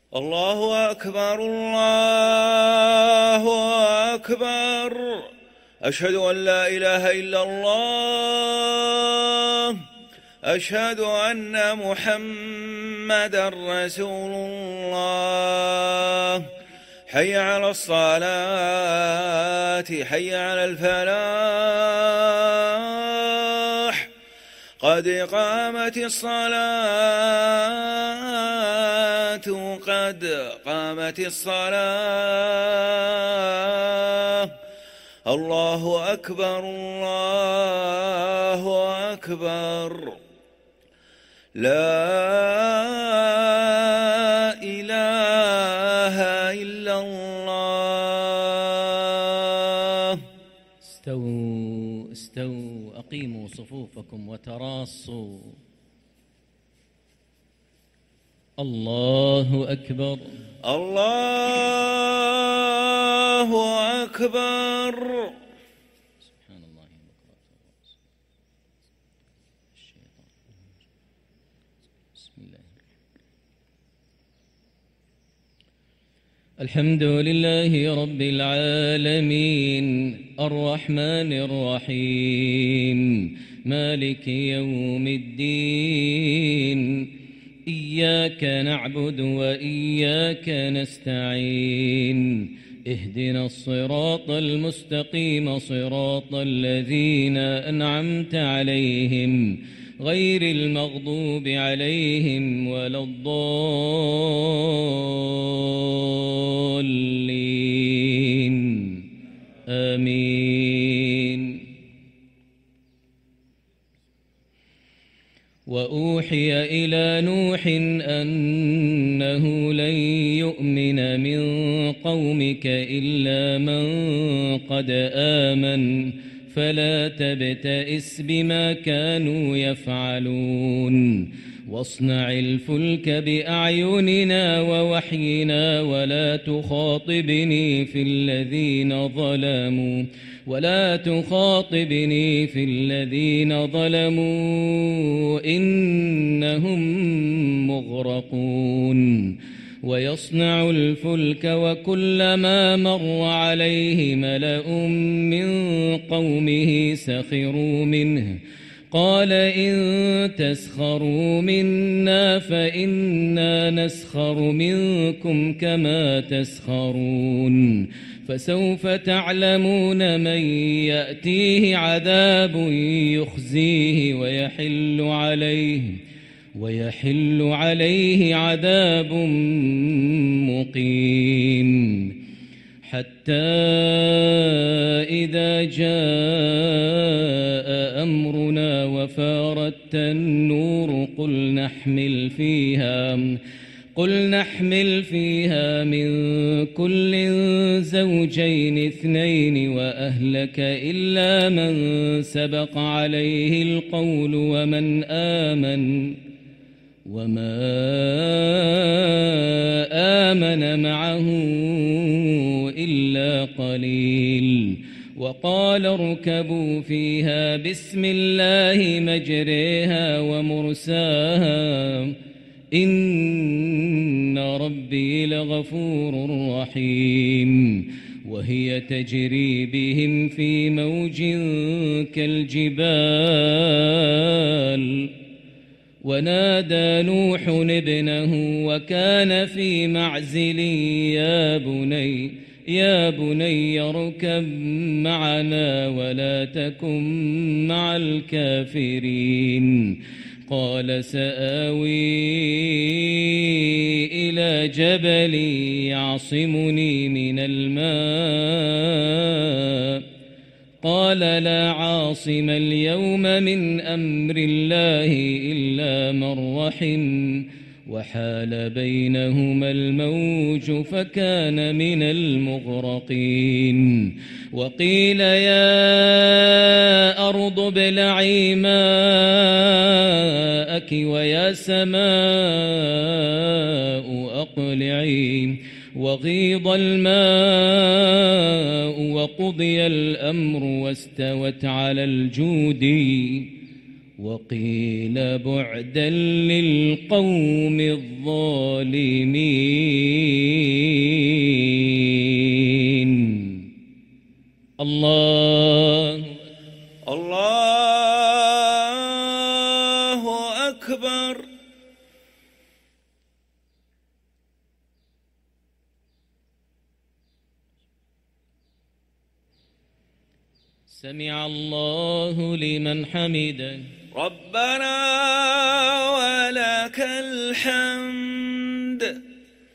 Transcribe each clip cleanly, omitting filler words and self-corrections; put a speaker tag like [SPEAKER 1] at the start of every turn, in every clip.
[SPEAKER 1] الله أكبر الله أكبر. أشهد أن لا إله إلا الله. أشهد أن محمدًا رسول الله. حي على الصلاة، حي على الفلاح، قد قامت الصلاة، قد قامت الصلاة. الله أكبر الله أكبر. لا إله إلا الله.
[SPEAKER 2] استووا استووا، أقيموا صفوفكم وتراصوا. الله أكبر
[SPEAKER 1] الله أكبر.
[SPEAKER 2] سبحان الله بكرة الشيطان. بسم الله. الحمد لله رب العالمين، الرحمن الرحيم، مالك يوم الدين. إياك نعبد وإياك نستعين. اهدنا الصراط المستقيم، صراط الذين أنعمت عليهم، غير المغضوب عليهم ولا الضالين. آمين. وأوحي إلى نوح أنه لن يؤمن من قومك إلا من قد آمن، فلا تبتئس بما كانوا يفعلون. واصنع الفلك بأعيننا ووحينا ولا تخاطبني في الذين ظلموا إنهم مغرقون. ويصنع الفلك وكلما مر عليه ملأ من قومه سخروا منه، قال إن تسخروا منا فإنا نسخر منكم كما تسخرون. فسوف تعلمون من يأتيه عذاب يخزيه ويحل عليه عذاب مقيم. حتى إذا جاء أمرنا وفارت النور قل نحمل فيها من كل زوجين اثنين وأهلك إلا من سبق عليه القول وما آمن معه إلا قليل. وقال اركبوا فيها بسم الله مجريها ومرساها إن ربي لغفور رحيم. وهي تجري بهم في موج كالجبال. ونادى نوح ابنه وكان في معزل يا بني اركب معنا ولا تكن مع الكافرين. قال سآوي إلى جبل يعصمني من الماء. قال لا عاصم اليوم من أمر الله إلا من رحم. وحال بينهما الموج فكان من المغرقين. وقيل يا أرض ابلعي ماءك ويا سماء أقلعي. وغيض الماء وقضي الأمر واستوت على الجودي وقيل بعدا للقوم الظالمين. الله
[SPEAKER 1] أكبر.
[SPEAKER 2] سمع الله لمن حمده.
[SPEAKER 1] ربنا ولك الحمد.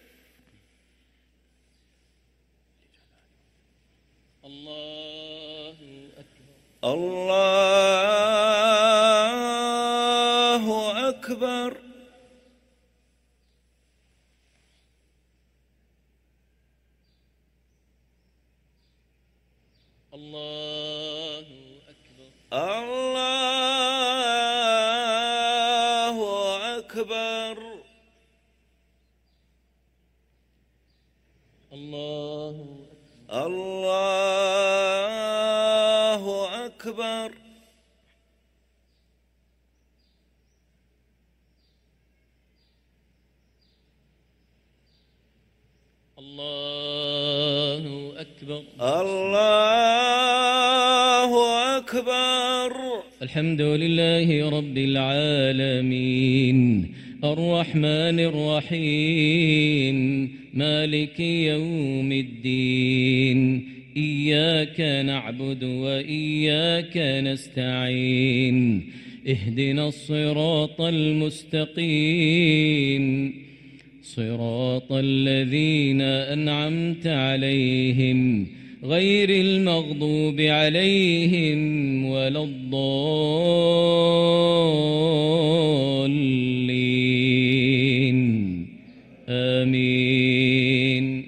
[SPEAKER 2] الله أكبر.
[SPEAKER 1] الله أكبر.
[SPEAKER 2] الله أكبر.
[SPEAKER 1] الله أكبر.
[SPEAKER 2] الله
[SPEAKER 1] أكبر.
[SPEAKER 2] الله أكبر.
[SPEAKER 1] الله أكبر.
[SPEAKER 2] الحمد لله رب العالمين الرحمن الرحيم مالك يوم الدين. إياك نعبد وإياك نستعين. اهدنا الصراط المستقيم صراط الذين أنعمت عليهم غير المغضوب عليهم ولا الضالين. آمين.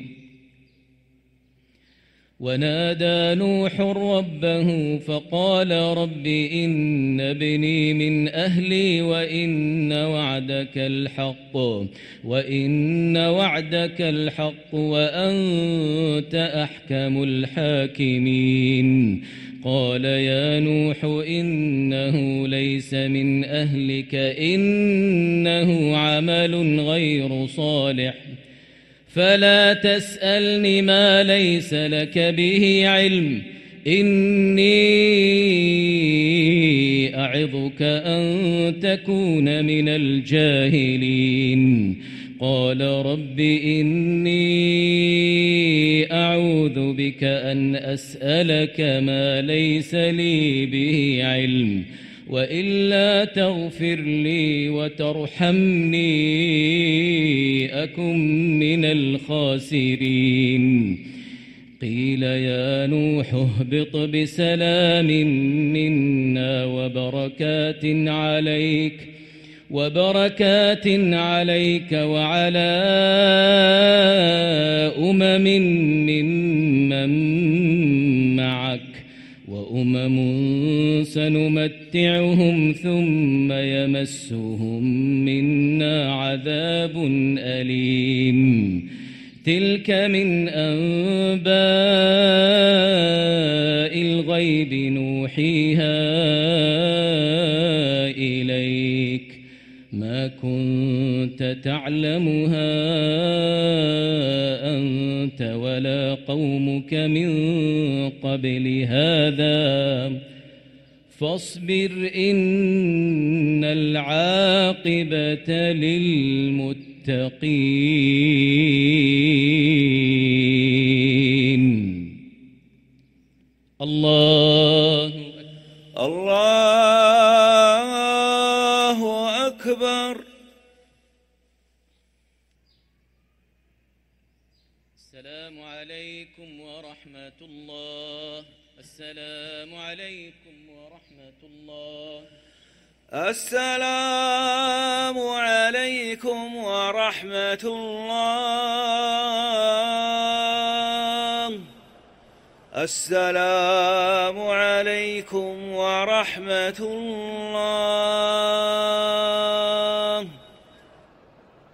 [SPEAKER 2] ونادى نوح ربه فقال رب إن ابني من أهلي وإن وعدك الحق وأنت أحكم الحاكمين. قال يا نوح إنه ليس من أهلك إنه عمل غير صالح فلا تسألني ما ليس لك به علم إني أعظك أن تكون من الجاهلين. قال رب إني أعوذ بك أن أسألك ما ليس لي به علم وإلا تغفر لي وترحمني أكن من الخاسرين. قيل يا نوح اهبط بسلام منا وبركات عليك وعلى ممن معك وأمم سنمتعهم ثم يمسهم منا عذاب أليم. تلك من أنباء الغيب نوحيها إليك ما كنت تعلمها أنت ولا قومك من قبل هذا فاصبر إن العاقبة للمتقين. الله
[SPEAKER 1] أكبر.
[SPEAKER 2] السلام عليكم ورحمة الله. السلام عليكم ورحمة الله.
[SPEAKER 1] السلام عليكم ورحمة الله. السلام عليكم ورحمة الله.